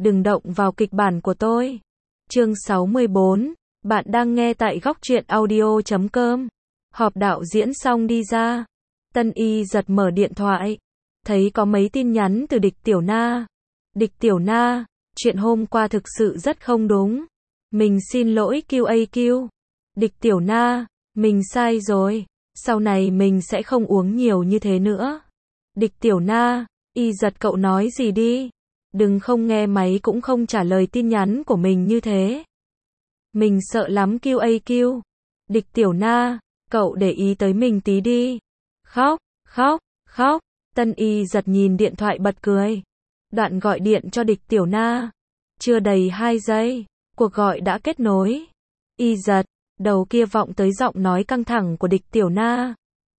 đừng động vào kịch bản của tôi. Chương 64, bạn đang nghe tại góc truyện audio.com. Họp đạo diễn xong đi ra. Tân Y giật mở điện thoại. Thấy có mấy tin nhắn từ Địch Tiểu Na. Địch Tiểu Na, chuyện hôm qua thực sự rất không đúng. Mình xin lỗi QAQ. Địch Tiểu Na, mình sai rồi. Sau này mình sẽ không uống nhiều như thế nữa. Địch Tiểu Na, Y giật cậu nói gì đi. Đừng không nghe máy cũng không trả lời tin nhắn của mình như thế. Mình sợ lắm QAQ. Địch Tiểu Na, cậu để ý tới mình tí đi. Khóc, khóc, khóc. Tân Y giật nhìn điện thoại bật cười. Đoạn gọi điện cho Địch Tiểu Na. Chưa đầy 2 giây, cuộc gọi đã kết nối. Y giật, đầu kia vọng tới giọng nói căng thẳng của Địch Tiểu Na.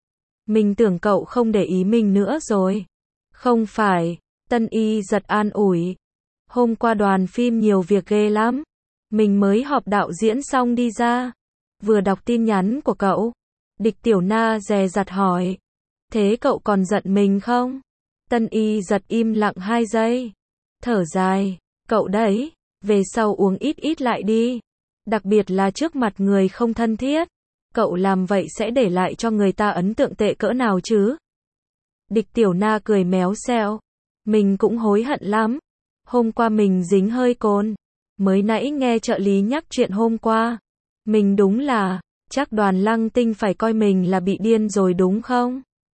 Mình tưởng cậu không để ý mình nữa rồi. Không phải, Tân Y giật an ủi. Hôm qua đoàn phim nhiều việc ghê lắm. Mình mới họp đạo diễn xong đi ra. Vừa đọc tin nhắn của cậu. Địch Tiểu Na dè dặt hỏi. Thế cậu còn giận mình không? Tân Y giật im lặng 2 giây. Thở dài. Cậu đấy, về sau uống ít ít lại đi. Đặc biệt là trước mặt người không thân thiết. Cậu làm vậy sẽ để lại cho người ta ấn tượng tệ cỡ nào chứ? Địch Tiểu Na cười méo xẹo. Mình cũng hối hận lắm. Hôm qua mình dính hơi cồn. Mới nãy nghe trợ lý nhắc chuyện hôm qua. Mình đúng là, chắc đoàn Lăng Tinh phải coi mình là bị điên rồi đúng không?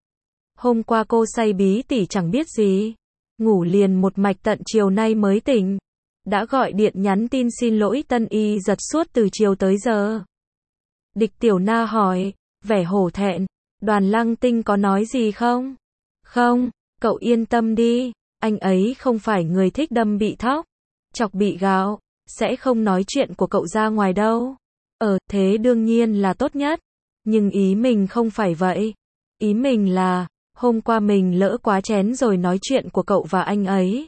Hôm qua cô say bí tỉ chẳng biết gì. Ngủ liền một mạch tận chiều nay mới tỉnh. Đã gọi điện nhắn tin xin lỗi Tân Y giật suốt từ chiều tới giờ. Địch Tiểu Na hỏi, vẻ hổ thẹn. Đoàn Lăng Tinh có nói gì không? Không, cậu yên tâm đi. Anh ấy không phải người thích đâm bị thóc, chọc bị gạo. Sẽ không nói chuyện của cậu ra ngoài đâu. Thế đương nhiên là tốt nhất. Nhưng ý mình không phải vậy. Ý mình là, hôm qua mình lỡ quá chén rồi nói chuyện của cậu và anh ấy.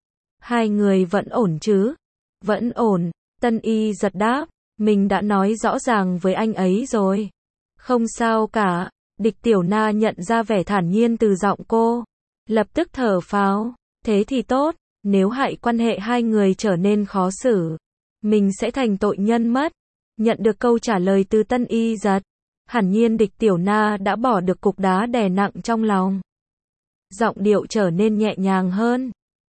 Hai người vẫn ổn chứ? Vẫn ổn, Tân Y giật đáp. Mình đã nói rõ ràng với anh ấy rồi. Không sao cả. Địch Tiểu Na nhận ra vẻ thản nhiên từ giọng cô. Lập tức thở phào. Thế thì tốt. Nếu hại quan hệ hai người trở nên khó xử, mình sẽ thành tội nhân mất. Nhận được câu trả lời từ Tân Y giật. Hẳn nhiên Địch Tiểu Na đã bỏ được cục đá đè nặng trong lòng. Giọng điệu trở nên nhẹ nhàng hơn.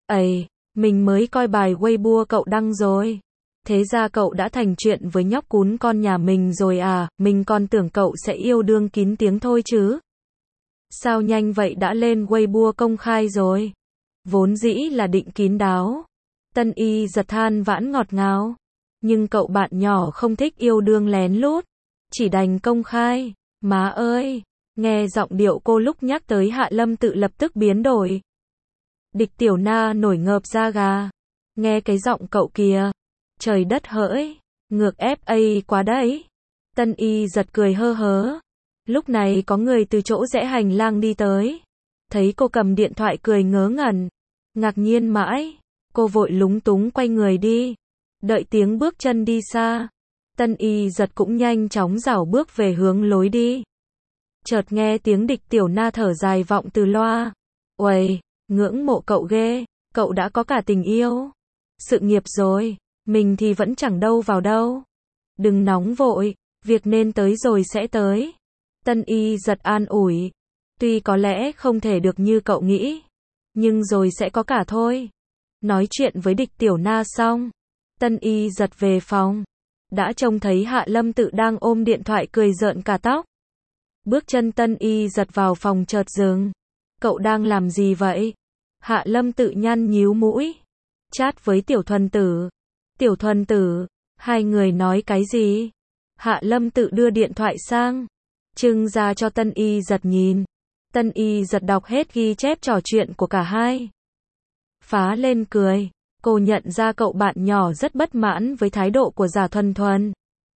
Mình mới coi bài Weibo cậu đăng rồi. Thế ra cậu đã thành chuyện với nhóc cún con nhà mình rồi à, mình còn tưởng cậu sẽ yêu đương kín tiếng thôi chứ. Sao nhanh vậy đã lên Weibo công khai rồi? Vốn dĩ là định kín đáo. Tân Y giật than vãn ngọt ngào. Nhưng cậu bạn nhỏ không thích yêu đương lén lút. Chỉ đành công khai. Má ơi! Nghe giọng điệu cô lúc nhắc tới Hạ Lâm Tự lập tức biến đổi. Địch Tiểu Na nổi ngợp da gà. Nghe cái giọng cậu kìa. Trời đất hỡi! Ngược FA quá đấy. Tân Y giật cười hơ hớ. Lúc này có người từ chỗ rẽ hành lang đi tới. Thấy cô cầm điện thoại cười ngớ ngẩn. Ngạc nhiên mãi. Cô vội lúng túng quay người đi. Đợi tiếng bước chân đi xa. Tân Y giật cũng nhanh chóng rảo bước về hướng lối đi. Chợt nghe tiếng Địch Tiểu Na thở dài vọng từ loa. Uầy, ngưỡng mộ cậu ghê. Cậu đã có cả tình yêu. Sự nghiệp rồi. Mình thì vẫn chẳng đâu vào đâu. Đừng nóng vội. Việc nên tới rồi sẽ tới. Tân Y giật an ủi. Tuy có lẽ không thể được như cậu nghĩ. Nhưng rồi sẽ có cả thôi. Nói chuyện với Địch Tiểu Na xong. Tân Y giật về phòng. Đã trông thấy Hạ Lâm Tự đang ôm điện thoại cười rợn cả tóc. Bước chân Tân Y giật vào phòng chợt dừng. Cậu đang làm gì vậy? Hạ Lâm Tự nhăn nhíu mũi. Chat với Tiểu Thuần Tử. Tiểu Thuần Tử, hai người nói cái gì? Hạ Lâm Tự đưa điện thoại sang. Trưng ra cho Tân Y giật nhìn. Tân Y giật đọc hết ghi chép trò chuyện của cả hai. Phá lên cười. Cô nhận ra cậu bạn nhỏ rất bất mãn với thái độ của Giả Thuần Thuần.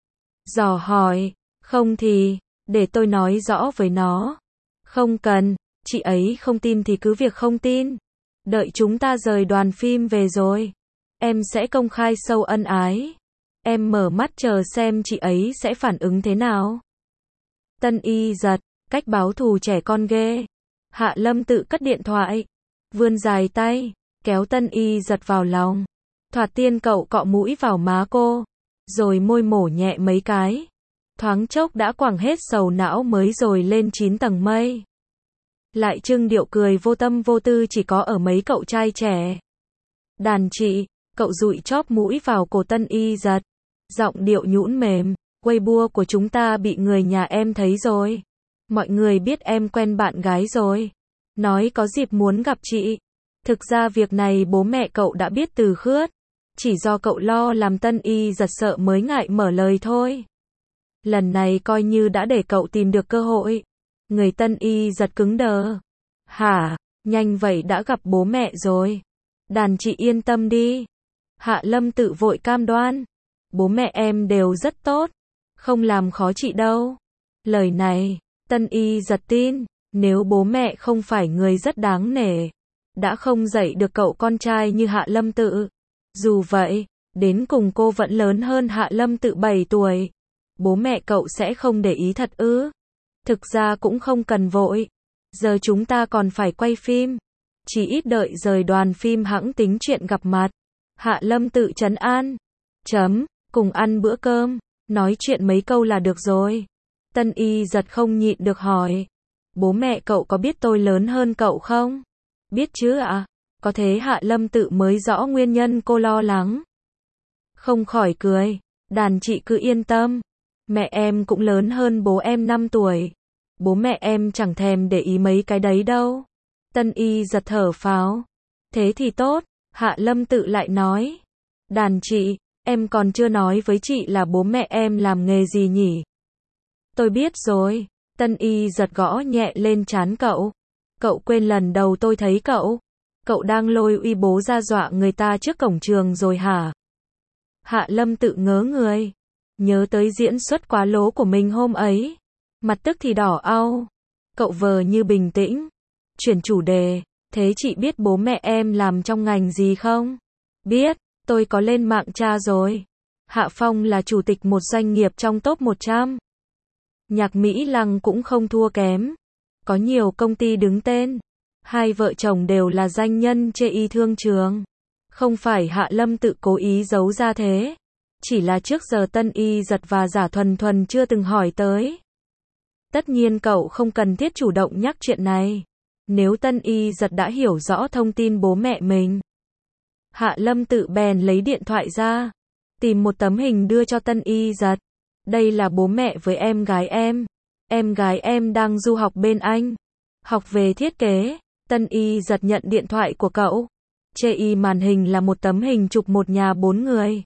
Dò hỏi. Không thì, để tôi nói rõ với nó. Không cần, chị ấy không tin thì cứ việc không tin. Đợi chúng ta rời đoàn phim về rồi. Em sẽ công khai sâu ân ái. Em mở mắt chờ xem chị ấy sẽ phản ứng thế nào. Tân Y giật, cách báo thù trẻ con ghê. Hạ Lâm Tự cất điện thoại. Vươn dài tay, kéo Tân Y giật vào lòng. Thoạt tiên cậu cọ mũi vào má cô, rồi môi mổ nhẹ mấy cái. Thoáng chốc đã quẳng hết sầu não mới rồi lên 9 tầng mây. Lại trưng điệu cười vô tâm vô tư chỉ có ở mấy cậu trai trẻ. Đàn chị, cậu dụi chóp mũi vào cổ Tân Y Giật. Giọng điệu nhũn mềm, Weibo của chúng ta bị người nhà em thấy rồi. Mọi người biết em quen bạn gái rồi. Nói có dịp muốn gặp chị. Thực ra việc này bố mẹ cậu đã biết từ khướt. Chỉ do cậu lo làm Tân Y Giật sợ mới ngại mở lời thôi. Lần này coi như đã để cậu tìm được cơ hội. Người Tân Y Giật cứng đờ. Hả, nhanh vậy đã gặp bố mẹ rồi. Đàn chị yên tâm đi. Hạ Lâm tự vội cam đoan. Bố mẹ em đều rất tốt. Không làm khó chị đâu. Lời này, Tân Y Giật tin. Nếu bố mẹ không phải người rất đáng nể, đã không dạy được cậu con trai như Hạ Lâm tự. Dù vậy, đến cùng cô vẫn lớn hơn Hạ Lâm tự 7 tuổi. Bố mẹ cậu sẽ không để ý thật ư? Thực ra cũng không cần vội. Giờ chúng ta còn phải quay phim. Chỉ ít đợi rời đoàn phim hẵng tính chuyện gặp mặt. Hạ Lâm tự trấn an. Cùng ăn bữa cơm. Nói chuyện mấy câu là được rồi. Tân Y Giật không nhịn được hỏi. Bố mẹ cậu có biết tôi lớn hơn cậu không? Biết chứ ạ. Có thế Hạ Lâm tự mới rõ nguyên nhân cô lo lắng. Không khỏi cười. Đàn chị cứ yên tâm. Mẹ em cũng lớn hơn bố em 5 tuổi. Bố mẹ em chẳng thèm để ý mấy cái đấy đâu. Tân Y Giật thở phào. Thế thì tốt. Hạ Lâm tự lại nói. Đàn chị, em còn chưa nói với chị là bố mẹ em làm nghề gì nhỉ? Tôi biết rồi. Tân Y Giật gõ nhẹ lên trán cậu. Cậu quên lần đầu tôi thấy cậu. Cậu đang lôi uy bố ra dọa người ta trước cổng trường rồi hả? Hạ Lâm tự ngớ người. Nhớ tới diễn xuất quá lố của mình hôm ấy. Mặt tức thì đỏ au. Cậu vờ như bình tĩnh. Chuyển chủ đề. Thế chị biết bố mẹ em làm trong ngành gì không? Biết, tôi có lên mạng tra rồi. Hạ Phong là chủ tịch một doanh nghiệp trong top 100. Nhạc Mỹ Lăng cũng không thua kém. Có nhiều công ty đứng tên. Hai vợ chồng đều là danh nhân chê y thương trường. Không phải Hạ Lâm tự cố ý giấu ra thế. Chỉ là trước giờ Tân Y Giật và Giả Thuần Thuần chưa từng hỏi tới. Tất nhiên cậu không cần thiết chủ động nhắc chuyện này. Nếu Tân Y Giật đã hiểu rõ thông tin bố mẹ mình. Hạ Lâm tự bèn lấy điện thoại ra. Tìm một tấm hình đưa cho Tân Y Giật. Đây là bố mẹ với em gái em. Em gái em đang du học bên Anh. Học về thiết kế. Tân Y Giật nhận điện thoại của cậu. Chê y màn hình là một tấm hình chụp một nhà 4 người.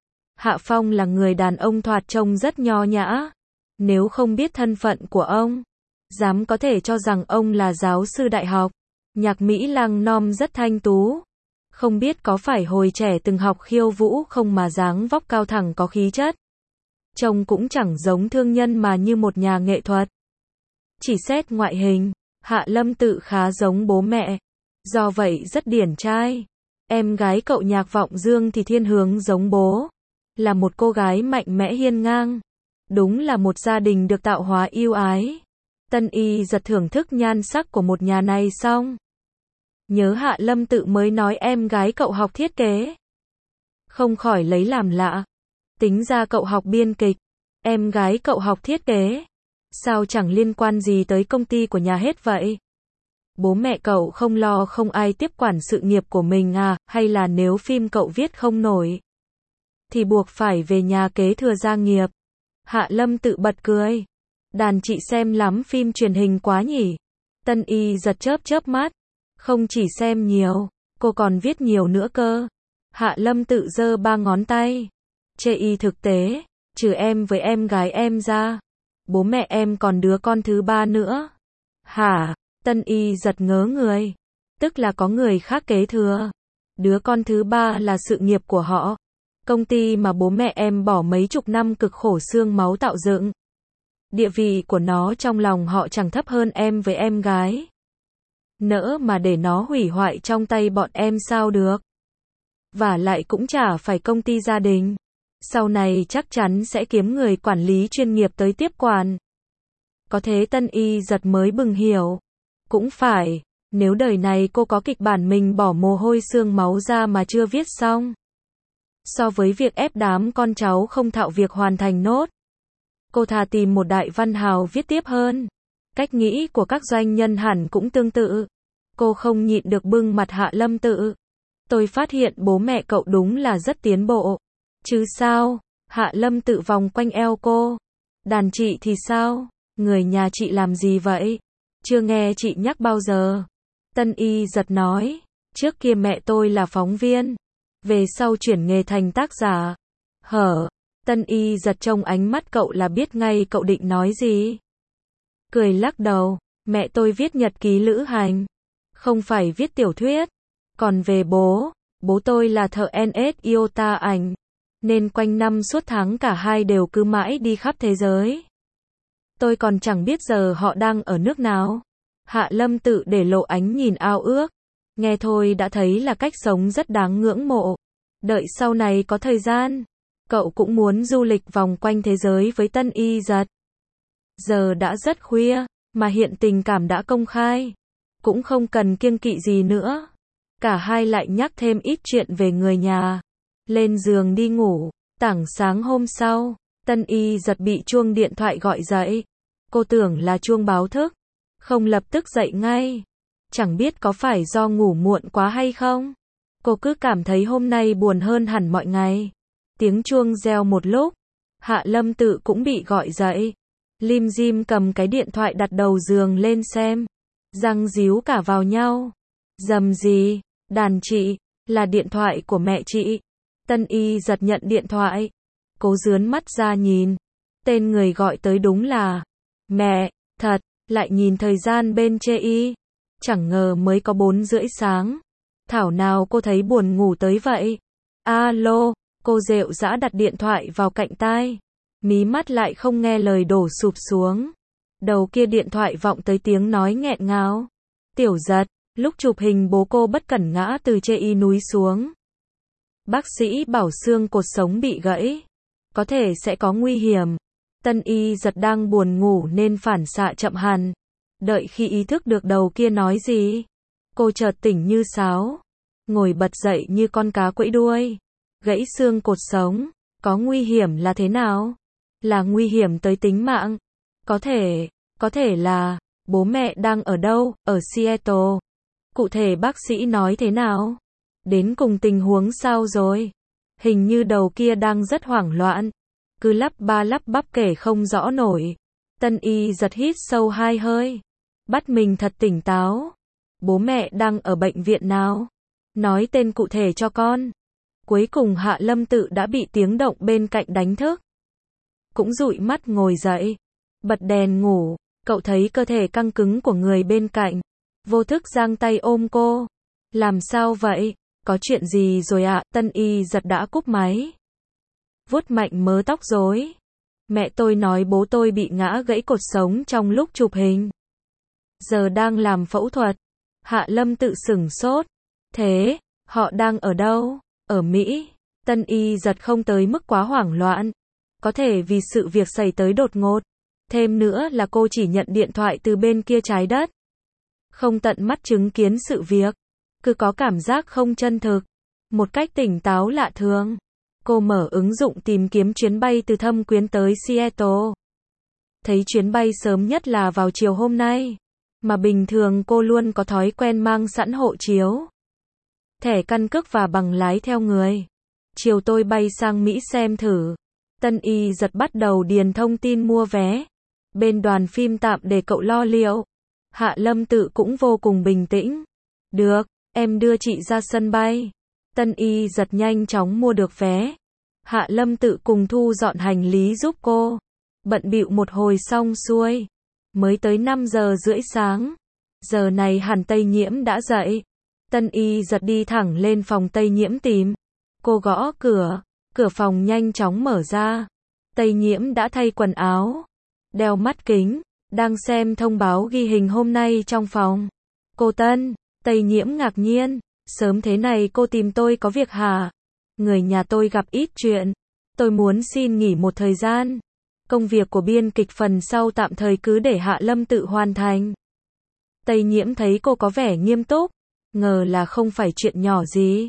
Hạ Phong là người đàn ông thoạt trông rất nho nhã. Nếu không biết thân phận của ông, dám có thể cho rằng ông là giáo sư đại học. Nhạc Mỹ Lăng nom rất thanh tú. Không biết có phải hồi trẻ từng học khiêu vũ không mà dáng vóc cao thẳng có khí chất. Trông cũng chẳng giống thương nhân mà như một nhà nghệ thuật. Chỉ xét ngoại hình, Hạ Lâm tự khá giống bố mẹ. Do vậy rất điển trai. Em gái cậu Nhạc Vọng Dương thì thiên hướng giống bố. Là một cô gái mạnh mẽ hiên ngang. Đúng là một gia đình được tạo hóa yêu ái. Tân Y Giật thưởng thức nhan sắc của một nhà này xong. Nhớ Hạ Lâm tự mới nói em gái cậu học thiết kế. Không khỏi lấy làm lạ. Tính ra cậu học biên kịch. Em gái cậu học thiết kế. Sao chẳng liên quan gì tới công ty của nhà hết vậy? Bố mẹ cậu không lo không ai tiếp quản sự nghiệp của mình à, hay là nếu phim cậu viết không nổi thì buộc phải về nhà kế thừa gia nghiệp? Hạ Lâm tự bật cười. Đàn chị xem lắm phim truyền hình quá nhỉ? Tân Y Giật chớp chớp mắt. Không chỉ xem nhiều, cô còn viết nhiều nữa cơ. Hạ Lâm tự giơ 3 ngón tay. Chê y thực tế, trừ em với em gái em ra, bố mẹ em còn đứa con thứ 3 nữa. Hả? Tân Y Giật ngớ người. Tức là có người khác kế thừa. Đứa con thứ 3 là sự nghiệp của họ. Công ty mà bố mẹ em bỏ mấy chục năm cực khổ xương máu tạo dựng. Địa vị của nó trong lòng họ chẳng thấp hơn em với em gái. Nỡ mà để nó hủy hoại trong tay bọn em sao được. Và lại cũng chả phải công ty gia đình. Sau này chắc chắn sẽ kiếm người quản lý chuyên nghiệp tới tiếp quản. Có thế Tân Y Giật mới bừng hiểu. Cũng phải, nếu đời này cô có kịch bản mình bỏ mồ hôi xương máu ra mà chưa viết xong, So với việc ép đám con cháu không thạo việc hoàn thành nốt, cô thà tìm một đại văn hào viết tiếp hơn. Cách nghĩ của các doanh nhân hẳn cũng tương tự. Cô không nhịn được bưng mặt Hạ Lâm Tự. Tôi phát hiện bố mẹ cậu đúng là rất tiến bộ. Chứ sao? Hạ Lâm Tự vòng quanh eo cô. Đàn chị thì sao? Người nhà chị làm gì vậy? Chưa nghe chị nhắc bao giờ. Tân Y giật nói. Trước kia mẹ tôi là phóng viên. Về sau chuyển nghề thành tác giả. Hở? Tân Y giật trông ánh mắt cậu là biết ngay cậu định nói gì. Cười lắc đầu. Mẹ tôi viết nhật ký lữ hành. Không phải viết tiểu thuyết. Còn về bố tôi là thợ NS Iota ảnh. Nên quanh năm suốt tháng cả hai đều cứ mãi đi khắp thế giới. Tôi còn chẳng biết giờ họ đang ở nước nào. Hạ Lâm Tự để lộ ánh nhìn ao ước. Nghe thôi đã thấy là cách sống rất đáng ngưỡng mộ. Đợi sau này có thời gian, cậu cũng muốn du lịch vòng quanh thế giới với Tân Y giật. Giờ đã rất khuya, mà hiện tình cảm đã công khai. Cũng không cần kiêng kỵ gì nữa. Cả hai lại nhắc thêm ít chuyện về người nhà. Lên giường đi ngủ. Tảng sáng hôm sau, Tân Y giật bị chuông điện thoại gọi dậy. Cô tưởng là chuông báo thức. Không lập tức dậy ngay. Chẳng biết có phải do ngủ muộn quá hay không. Cô cứ cảm thấy hôm nay buồn hơn hẳn mọi ngày. Tiếng chuông reo một lúc. Hạ Lâm Tự cũng bị gọi dậy. Lim dim cầm cái điện thoại đặt đầu giường lên xem. Răng ríu cả vào nhau. Dầm gì? Đàn chị. Là điện thoại của mẹ chị. Tân Y giật nhận điện thoại. Cố dướn mắt ra nhìn. Tên người gọi tới đúng là mẹ. Thật. Lại nhìn thời gian bên chê y. Chẳng ngờ mới có 4:30 sáng. Thảo nào cô thấy buồn ngủ tới vậy. Alo. Cô rệu rã đặt điện thoại vào cạnh tai. Mí mắt lại không nghe lời đổ sụp xuống. Đầu kia điện thoại vọng tới tiếng nói nghẹn ngào. Tiểu giật. Lúc chụp hình bố cô bất cẩn ngã từ chê y núi xuống. Bác sĩ bảo xương cột sống bị gãy. Có thể sẽ có nguy hiểm. Tân Y giật đang buồn ngủ nên phản xạ chậm hẳn. Đợi khi ý thức được đầu kia nói gì, cô chợt tỉnh như sáo. Ngồi bật dậy như con cá quẫy đuôi. Gãy xương cột sống. Có nguy hiểm là thế nào? Là nguy hiểm tới tính mạng. Có thể là, bố mẹ đang ở đâu? Ở Seattle. Cụ thể bác sĩ nói thế nào? Đến cùng tình huống sao rồi? Hình như đầu kia đang rất hoảng loạn. Cứ lắp ba lắp bắp kể không rõ nổi. Tân Y giật hít sâu 2 hơi. Bắt mình thật tỉnh táo. Bố mẹ đang ở bệnh viện nào? Nói tên cụ thể cho con. Cuối cùng Hạ Lâm Tự đã bị tiếng động bên cạnh đánh thức. Cũng dụi mắt ngồi dậy. Bật đèn ngủ. Cậu thấy cơ thể căng cứng của người bên cạnh. Vô thức giang tay ôm cô. Làm sao vậy? Có chuyện gì rồi ạ? Tân Y giật đã cúp máy. Vuốt mạnh mớ tóc rối. Mẹ tôi nói bố tôi bị ngã gãy cột sống trong lúc chụp hình. Giờ đang làm phẫu thuật. Hạ Lâm Tự sửng sốt. Thế, họ đang ở đâu? Ở Mỹ. Tân Y giật không tới mức quá hoảng loạn. Có thể vì sự việc xảy tới đột ngột. Thêm nữa là cô chỉ nhận điện thoại từ bên kia trái đất. Không tận mắt chứng kiến sự việc. Cứ có cảm giác không chân thực. Một cách tỉnh táo lạ thường. Cô mở ứng dụng tìm kiếm chuyến bay từ Thâm Quyến tới Seattle. Thấy chuyến bay sớm nhất là vào chiều hôm nay. Mà bình thường cô luôn có thói quen mang sẵn hộ chiếu, thẻ căn cước và bằng lái theo người. Chiều tôi bay sang Mỹ xem thử. Tân Y giật bắt đầu điền thông tin mua vé. Bên đoàn phim tạm để cậu lo liệu. Hạ Lâm Tự cũng vô cùng bình tĩnh. Được, em đưa chị ra sân bay. Tân Y giật nhanh chóng mua được vé. Hạ Lâm Tự cùng thu dọn hành lý giúp cô. Bận bịu một hồi xong xuôi. Mới tới 5:30 sáng. Giờ này hẳn Tây Nhiễm đã dậy. Tân Y giật đi thẳng lên phòng Tây Nhiễm tìm. Cô gõ cửa. Cửa phòng nhanh chóng mở ra. Tây Nhiễm đã thay quần áo, đeo mắt kính, đang xem thông báo ghi hình hôm nay trong phòng. Cô Tân. Tây Nhiễm ngạc nhiên. Sớm thế này cô tìm tôi có việc hả? Người nhà tôi gặp ít chuyện. Tôi muốn xin nghỉ một thời gian. Công việc của biên kịch phần sau tạm thời cứ để Hạ Lâm Tự hoàn thành. Tây Nhiễm thấy cô có vẻ nghiêm túc. Ngờ là không phải chuyện nhỏ gì.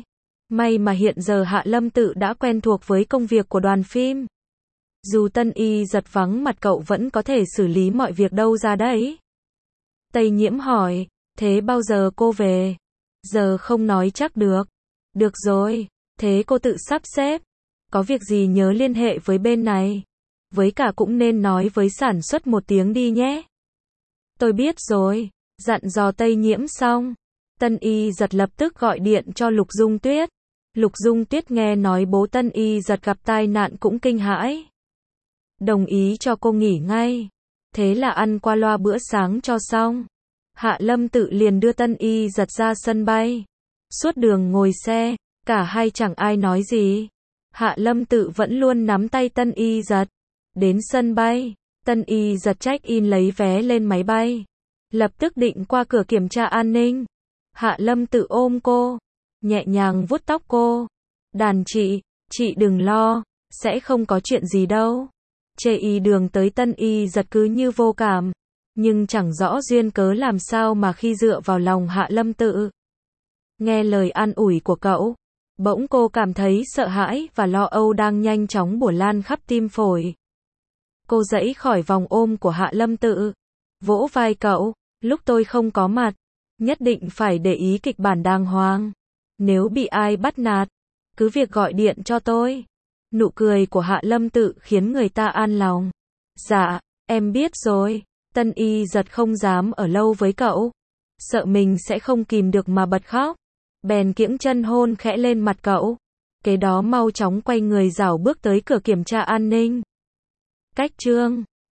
May mà hiện giờ Hạ Lâm Tự đã quen thuộc với công việc của đoàn phim. Dù Tân Y giật vắng mặt cậu vẫn có thể xử lý mọi việc đâu ra đấy. Tây Nhiễm hỏi, thế bao giờ cô về? Giờ không nói chắc được. Được rồi, thế cô tự sắp xếp. Có việc gì nhớ liên hệ với bên này. Với cả cũng nên nói với sản xuất một tiếng đi nhé. Tôi biết rồi, dặn dò Tây Nhiễm xong. Tân Y giật lập tức gọi điện cho Lục Dung Tuyết. Lục Dung Tuyết nghe nói bố Tân Y giật gặp tai nạn cũng kinh hãi. Đồng ý cho cô nghỉ ngay. Thế là ăn qua loa bữa sáng cho xong. Hạ Lâm Tự liền đưa Tân Y giật ra sân bay. Suốt đường ngồi xe, cả hai chẳng ai nói gì. Hạ Lâm Tự vẫn luôn nắm tay Tân Y giật. Đến sân bay, Tân Y giật check-in lấy vé lên máy bay. Lập tức định qua cửa kiểm tra an ninh. Hạ Lâm Tự ôm cô, nhẹ nhàng vuốt tóc cô. Đàn chị đừng lo, sẽ không có chuyện gì đâu. Chê y đường tới Tân Y giật cứ như vô cảm. Nhưng chẳng rõ duyên cớ làm sao mà khi dựa vào lòng Hạ Lâm Tự. Nghe lời an ủi của cậu, bỗng cô cảm thấy sợ hãi và lo âu đang nhanh chóng bủa lan khắp tim phổi. Cô giãy khỏi vòng ôm của Hạ Lâm Tự, vỗ vai cậu, lúc tôi không có mặt, nhất định phải để ý kịch bản đàng hoàng. Nếu bị ai bắt nạt, cứ việc gọi điện cho tôi. Nụ cười của Hạ Lâm Tự khiến người ta an lòng. Dạ, em biết rồi. Tân Y giật không dám ở lâu với cậu, sợ mình sẽ không kìm được mà bật khóc. Bèn kiễng chân hôn khẽ lên mặt cậu. Kế đó mau chóng quay người rảo bước tới cửa kiểm tra an ninh. Cách chương